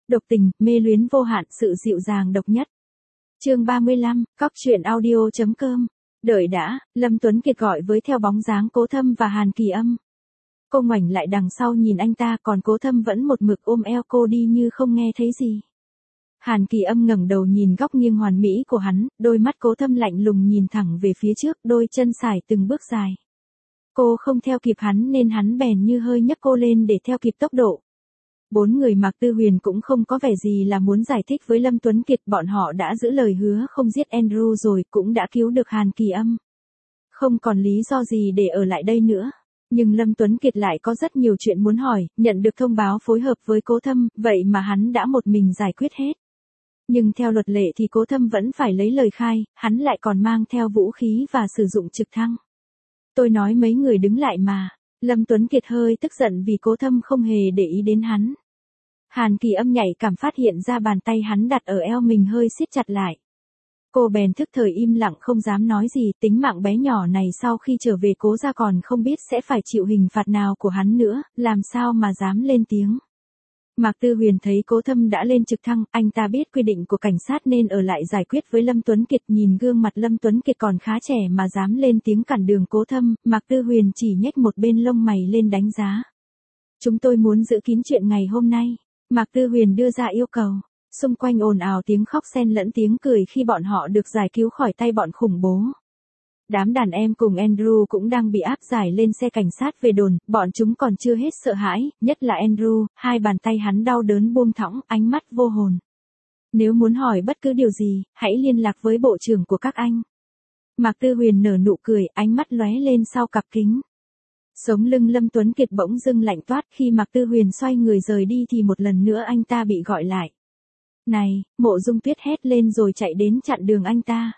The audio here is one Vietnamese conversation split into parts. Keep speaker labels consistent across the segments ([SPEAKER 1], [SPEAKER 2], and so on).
[SPEAKER 1] độc tình, mê luyến vô hạn, sự dịu dàng độc nhất. Chương 35, Cóc truyện audio.com. Đợi đã, Lâm Tuấn Kiệt gọi với theo bóng dáng Cố Thâm và Hàn Kỳ Âm. Cô ngoảnh lại đằng sau nhìn anh ta, còn Cố Thâm vẫn một mực ôm eo cô đi như không nghe thấy gì. Hàn Kỳ Âm ngẩng đầu nhìn góc nghiêng hoàn mỹ của hắn, đôi mắt Cố Thâm lạnh lùng nhìn thẳng về phía trước, đôi chân sải từng bước dài. Cô không theo kịp hắn nên hắn bèn như hơi nhấc cô lên để theo kịp tốc độ. Bốn người Mạc Tư Huyền cũng không có vẻ gì là muốn giải thích với Lâm Tuấn Kiệt, bọn họ đã giữ lời hứa không giết Andrew rồi, cũng đã cứu được Hàn Kỳ Âm. Không còn lý do gì để ở lại đây nữa. Nhưng Lâm Tuấn Kiệt lại có rất nhiều chuyện muốn hỏi, nhận được thông báo phối hợp với Cố Thâm, vậy mà hắn đã một mình giải quyết hết. Nhưng theo luật lệ thì Cố Thâm vẫn phải lấy lời khai, hắn lại còn mang theo vũ khí và sử dụng trực thăng. Tôi nói mấy người đứng lại mà. Lâm Tuấn Kiệt hơi tức giận vì Cố Thâm không hề để ý đến hắn. Hàn Kỳ Âm nhạy cảm phát hiện ra bàn tay hắn đặt ở eo mình hơi siết chặt lại. Cô bèn thức thời im lặng không dám nói gì, tính mạng bé nhỏ này sau khi trở về Cố gia còn không biết sẽ phải chịu hình phạt nào của hắn nữa, làm sao mà dám lên tiếng. Mạc Tư Huyền thấy Cố Thâm đã lên trực thăng, anh ta biết quy định của cảnh sát nên ở lại giải quyết với Lâm Tuấn Kiệt, nhìn gương mặt Lâm Tuấn Kiệt còn khá trẻ mà dám lên tiếng cản đường Cố Thâm, Mạc Tư Huyền chỉ nhếch một bên lông mày lên đánh giá. Chúng tôi muốn giữ kín chuyện ngày hôm nay. Mạc Tư Huyền đưa ra yêu cầu. Xung quanh ồn ào tiếng khóc xen lẫn tiếng cười khi bọn họ được giải cứu khỏi tay bọn khủng bố. Đám đàn em cùng Andrew cũng đang bị áp giải lên xe cảnh sát về đồn, bọn chúng còn chưa hết sợ hãi, nhất là Andrew, hai bàn tay hắn đau đớn buông thõng, ánh mắt vô hồn. Nếu muốn hỏi bất cứ điều gì, hãy liên lạc với bộ trưởng của các anh. Mạc Tư Huyền nở nụ cười, ánh mắt lóe lên sau cặp kính. Sống lưng Lâm Tuấn Kiệt bỗng dưng lạnh toát, khi Mạc Tư Huyền xoay người rời đi thì một lần nữa anh ta bị gọi lại. Này, Mộ Dung Tuyết hét lên rồi chạy đến chặn đường anh ta.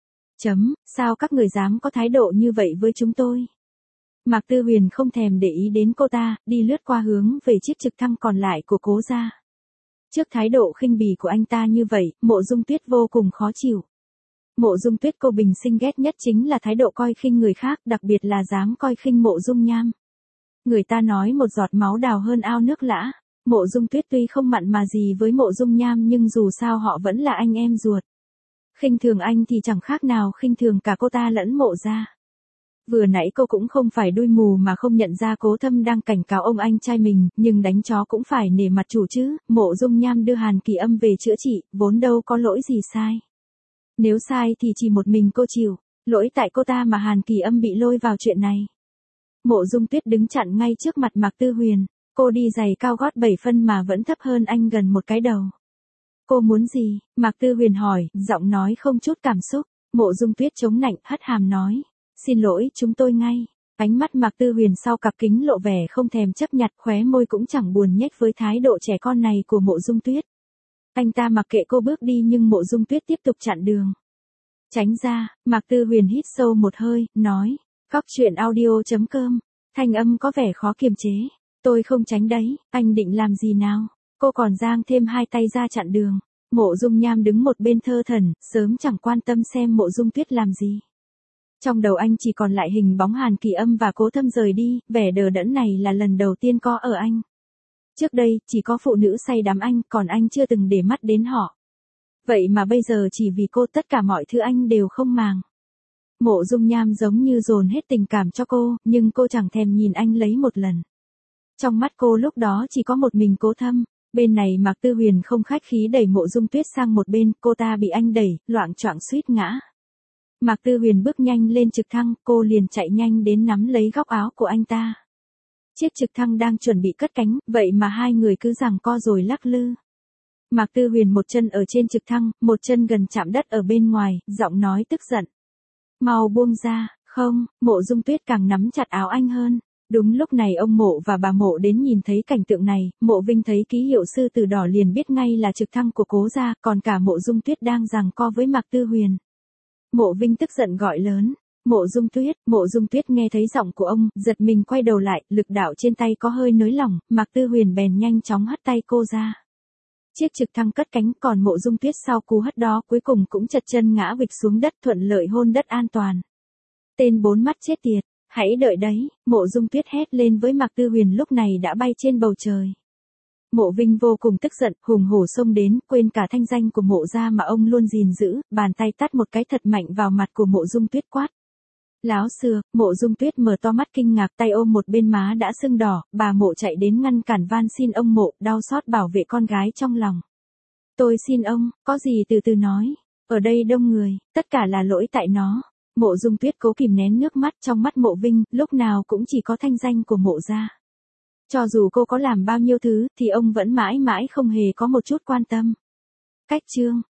[SPEAKER 1] Sao các người dám có thái độ như vậy với chúng tôi? Mạc Tư Huyền không thèm để ý đến cô ta, đi lướt qua hướng về chiếc trực thăng còn lại của Cố gia. Trước thái độ khinh bỉ của anh ta như vậy, Mộ Dung Tuyết vô cùng khó chịu. Mộ Dung Tuyết cô bình sinh ghét nhất chính là thái độ coi khinh người khác, đặc biệt là dám coi khinh Mộ Dung Nham. Người ta nói một giọt máu đào hơn ao nước lã. Mộ Dung Tuyết tuy không mặn mà gì với Mộ Dung Nham nhưng dù sao họ vẫn là anh em ruột. Khinh thường anh thì chẳng khác nào khinh thường cả cô ta lẫn Mộ gia. Vừa nãy cô cũng không phải đuôi mù mà không nhận ra Cố Thâm đang cảnh cáo ông anh trai mình, nhưng đánh chó cũng phải nể mặt chủ chứ. Mộ Dung Nham đưa Hàn Kỳ Âm về chữa trị, vốn đâu có lỗi gì sai. Nếu sai thì chỉ một mình cô chịu, lỗi tại cô ta mà Hàn Kỳ Âm bị lôi vào chuyện này. Mộ Dung Tuyết đứng chặn ngay trước mặt Mạc Tư Huyền, cô đi giày cao gót 7 phân mà vẫn thấp hơn anh gần một cái đầu. Cô muốn gì? Mạc Tư Huyền hỏi, giọng nói không chút cảm xúc. Mộ Dung Tuyết chống nạnh, hất hàm nói, xin lỗi, chúng tôi ngay. Ánh mắt Mạc Tư Huyền sau cặp kính lộ vẻ không thèm chấp nhặt, khóe môi cũng chẳng buồn nhếch với thái độ trẻ con này của Mộ Dung Tuyết. Anh ta mặc kệ cô bước đi nhưng Mộ Dung Tuyết tiếp tục chặn đường. Tránh ra, Mạc Tư Huyền hít sâu một hơi, nói, Cóc truyện audio.com, thanh âm có vẻ khó kiềm chế. Tôi không tránh đấy, anh định làm gì nào? Cô còn giang thêm hai tay ra chặn đường. Mộ Dung Nham đứng một bên thơ thẩn, sớm chẳng quan tâm xem Mộ Dung Tuyết làm gì. Trong đầu anh chỉ còn lại hình bóng Hàn Kỳ Âm và Cố Thâm rời đi, vẻ đờ đẫn này là lần đầu tiên có ở anh. Trước đây, chỉ có phụ nữ say đắm anh, còn anh chưa từng để mắt đến họ. Vậy mà bây giờ chỉ vì cô tất cả mọi thứ anh đều không màng. Mộ Dung Nham giống như dồn hết tình cảm cho cô, nhưng cô chẳng thèm nhìn anh lấy một lần. Trong mắt cô lúc đó chỉ có một mình Cố Thâm. Bên này Mạc Tư Huyền không khách khí đẩy Mộ Dung Tuyết sang một bên, cô ta bị anh đẩy, loạng choạng suýt ngã. Mạc Tư Huyền bước nhanh lên trực thăng, cô liền chạy nhanh đến nắm lấy góc áo của anh ta. Chiếc trực thăng đang chuẩn bị cất cánh, vậy mà hai người cứ giằng co rồi lắc lư. Mạc Tư Huyền một chân ở trên trực thăng, một chân gần chạm đất ở bên ngoài, giọng nói tức giận. Mau buông ra, không, Mộ Dung Tuyết càng nắm chặt áo anh hơn. Đúng lúc này ông Mộ và bà Mộ đến nhìn thấy cảnh tượng này, Mộ Vinh thấy ký hiệu sư tử đỏ liền biết ngay là trực thăng của Cố gia, còn cả Mộ Dung Tuyết đang giằng co với Mạc Tư Huyền. Mộ Vinh tức giận gọi lớn, Mộ Dung Tuyết nghe thấy giọng của ông, giật mình quay đầu lại, lực đạo trên tay có hơi nới lỏng, Mạc Tư Huyền bèn nhanh chóng hất tay cô ra. Chiếc trực thăng cất cánh, còn Mộ Dung Tuyết sau cú hất đó cuối cùng cũng chật chân ngã vịch xuống đất, thuận lợi hôn đất an toàn. Tên bốn mắt chết tiệt, hãy đợi đấy, Mộ Dung Tuyết hét lên với Mạc Tư Huyền lúc này đã bay trên bầu trời. Mộ Vinh vô cùng tức giận, hùng hổ xông đến, quên cả thanh danh của Mộ gia mà ông luôn gìn giữ, bàn tay tát một cái thật mạnh vào mặt của Mộ Dung Tuyết quát. Láo xưa, Mộ Dung Tuyết mở to mắt kinh ngạc, tay ôm một bên má đã sưng đỏ, bà Mộ chạy đến ngăn cản van xin ông Mộ, đau xót bảo vệ con gái trong lòng. Tôi xin ông, có gì từ từ nói, ở đây đông người, tất cả là lỗi tại nó. Mộ Dung Tuyết cố kìm nén nước mắt, trong mắt Mộ Vinh, lúc nào cũng chỉ có thanh danh của Mộ gia. Cho dù cô có làm bao nhiêu thứ, thì ông vẫn mãi mãi không hề có một chút quan tâm. Cách chương